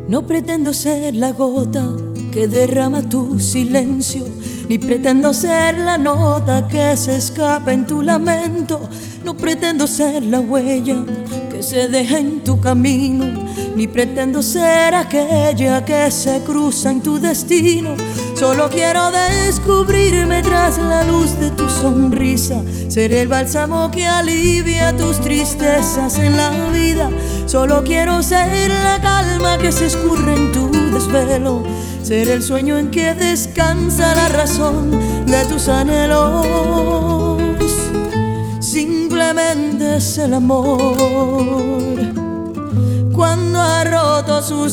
No pretendo ser la gota que derrama tu silencio, ni pretendo ser la nota que se escapa en tu lamento. No pretendo ser la huella que se deja en tu camino, ni pretendo ser aquella que se cruza en tu destino. Solo quiero descubrirme tras la luz de tu sonrisa, ser el bálsamo que alivia tus tristezas en la vida. Solo quiero ser la calma que se escurre en tu desvelo, ser el sueño en que descansa la razón de tus anhelos. Simplemente es el amor cuando ha roto sus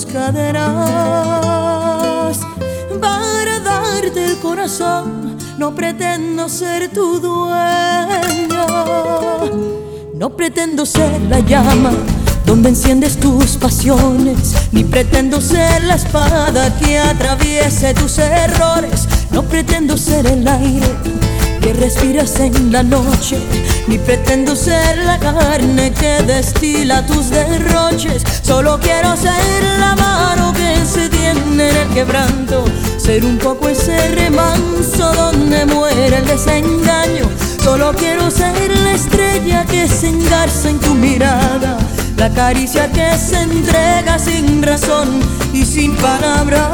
cadenas para darte el corazón. No pretendo ser tu dueño, no pretendo ser la llama donde enciendes tus pasiones, ni pretendo ser la espada que atraviese tus errores. No pretendo ser el aire que respiras en la noche, ni pretendo ser la carne que destila tus derroches. Solo quiero ser la mano que se tiende en el quebranto, ser un poco ese remanso donde muere el desengaño. Solo quiero ser la estrella que se engarza en tu mirada, la caricia que se entrega sin razón y sin palabras.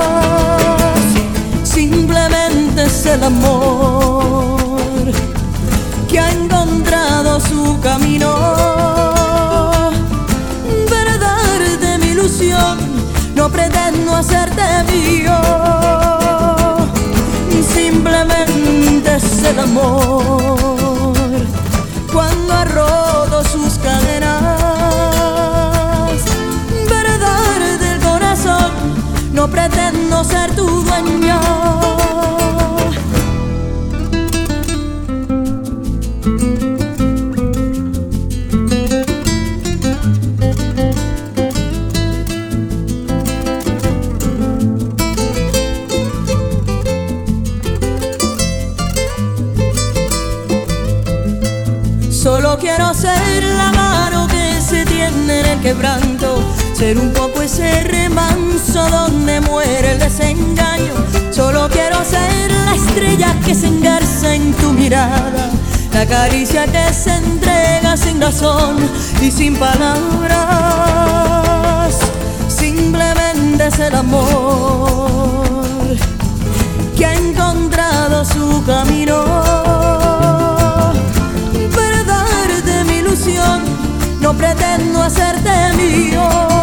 Simplemente es el amor que ha encontrado su camino, verdad de mi ilusión. No pretendo hacerte mío, simplemente es el amor cuando ha roto sus cadenas, verdad del corazón. No pretendo ser tu dueño. Solo quiero ser la mano que se tiende en el quebranto, ser un poco ese remanso donde muere el desengaño. Solo quiero ser la estrella que se engarza en tu mirada, la caricia que se entrega sin razón y sin palabras. Simplemente es el amor que ha encontrado su camino, no pretendo hacerte mío.